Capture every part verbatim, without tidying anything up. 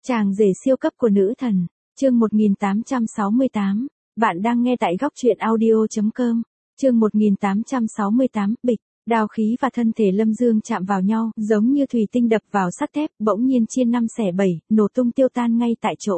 Chàng rể siêu cấp của nữ thần, chương một nghìn tám trăm sáu mươi tám, bạn đang nghe tại góc truyện audio.com, chương một nghìn tám trăm sáu mươi tám, bịch, đao khí và thân thể Lâm Dương chạm vào nhau, giống như thủy tinh đập vào sắt thép, bỗng nhiên chia năm xẻ bảy, nổ tung tiêu tan ngay tại chỗ.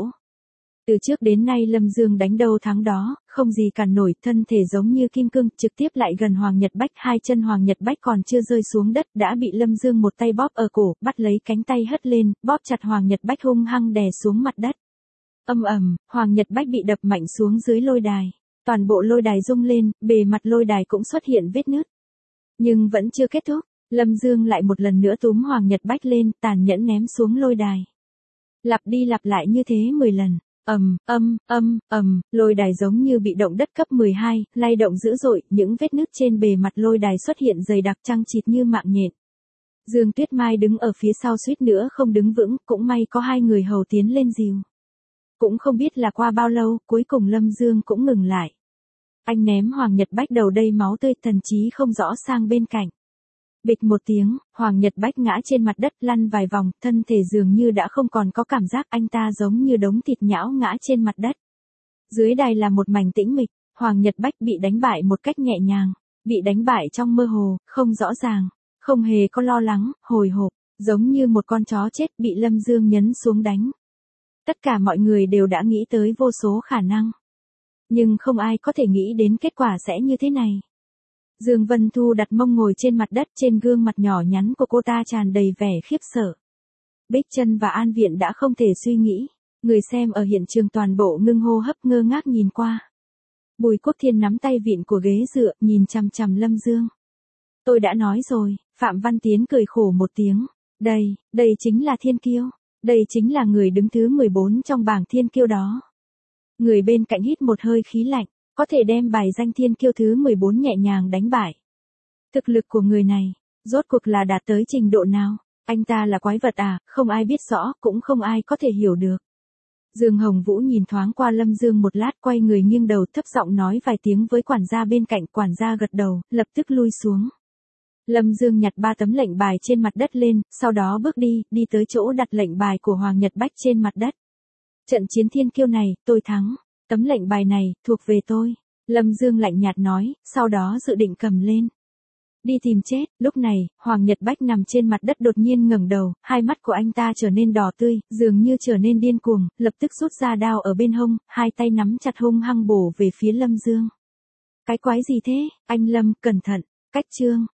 Từ trước đến nay Lâm Dương đánh đâu thắng đó, không gì cản nổi, thân thể giống như kim cương, trực tiếp lại gần Hoàng Nhật Bách, hai chân Hoàng Nhật Bách còn chưa rơi xuống đất, đã bị Lâm Dương một tay bóp ở cổ, bắt lấy cánh tay hất lên, bóp chặt Hoàng Nhật Bách hung hăng đè xuống mặt đất. Âm ầm, Hoàng Nhật Bách bị đập mạnh xuống dưới lôi đài. Toàn bộ lôi đài rung lên, bề mặt lôi đài cũng xuất hiện vết nứt. Nhưng vẫn chưa kết thúc, Lâm Dương lại một lần nữa túm Hoàng Nhật Bách lên, tàn nhẫn ném xuống lôi đài. Lặp đi lặp lại như thế mười lần. Ầm, âm, âm, ầm, lôi đài giống như bị động đất cấp mười hai, lay động dữ dội, những vết nứt trên bề mặt lôi đài xuất hiện dày đặc chằng chịt như mạng nhện. Dương Tuyết Mai đứng ở phía sau suýt nữa không đứng vững, cũng may có hai người hầu tiến lên dìu. Cũng không biết là qua bao lâu, cuối cùng Lâm Dương cũng ngừng lại. Anh ném Hoàng Nhật Bách đầu đầy máu tươi, thần trí không rõ sang bên cạnh. Bịch một tiếng, Hoàng Nhật Bách ngã trên mặt đất lăn vài vòng, thân thể dường như đã không còn có cảm giác, anh ta giống như đống thịt nhão ngã trên mặt đất. Dưới đài là một mảnh tĩnh mịch, Hoàng Nhật Bách bị đánh bại một cách nhẹ nhàng, bị đánh bại trong mơ hồ, không rõ ràng, không hề có lo lắng, hồi hộp, giống như một con chó chết bị Lâm Dương nhấn xuống đánh. Tất cả mọi người đều đã nghĩ tới vô số khả năng. Nhưng không ai có thể nghĩ đến kết quả sẽ như thế này. Dương Vân Thu đặt mông ngồi trên mặt đất, trên gương mặt nhỏ nhắn của cô ta tràn đầy vẻ khiếp sợ. Bích Trân và An Viện đã không thể suy nghĩ, người xem ở hiện trường toàn bộ ngưng hô hấp ngơ ngác nhìn qua. Bùi Quốc Thiên nắm tay vịn của ghế dựa, nhìn chằm chằm Lâm Dương. Tôi đã nói rồi, Phạm Văn Tiến cười khổ một tiếng. Đây, đây chính là thiên kiêu, đây chính là người đứng thứ mười bốn trong bảng thiên kiêu đó. Người bên cạnh hít một hơi khí lạnh. Có thể đem bài danh thiên kiêu thứ mười bốn nhẹ nhàng đánh bại. Thực lực của người này, rốt cuộc là đạt tới trình độ nào? Anh ta là quái vật à, không ai biết rõ, cũng không ai có thể hiểu được. Dương Hồng Vũ nhìn thoáng qua Lâm Dương một lát, quay người nghiêng đầu thấp giọng nói vài tiếng với quản gia bên cạnh, quản gia gật đầu, lập tức lui xuống. Lâm Dương nhặt ba tấm lệnh bài trên mặt đất lên, sau đó bước đi, đi tới chỗ đặt lệnh bài của Hoàng Nhật Bách trên mặt đất. Trận chiến thiên kiêu này, tôi thắng. Tấm lệnh bài này, thuộc về tôi. Lâm Dương lạnh nhạt nói, sau đó dự định cầm lên. Đi tìm chết, lúc này, Hoàng Nhật Bách nằm trên mặt đất đột nhiên ngẩng đầu, hai mắt của anh ta trở nên đỏ tươi, dường như trở nên điên cuồng, lập tức rút ra đao ở bên hông, hai tay nắm chặt hung hăng bổ về phía Lâm Dương. Cái quái gì thế, anh Lâm, cẩn thận, cách chương.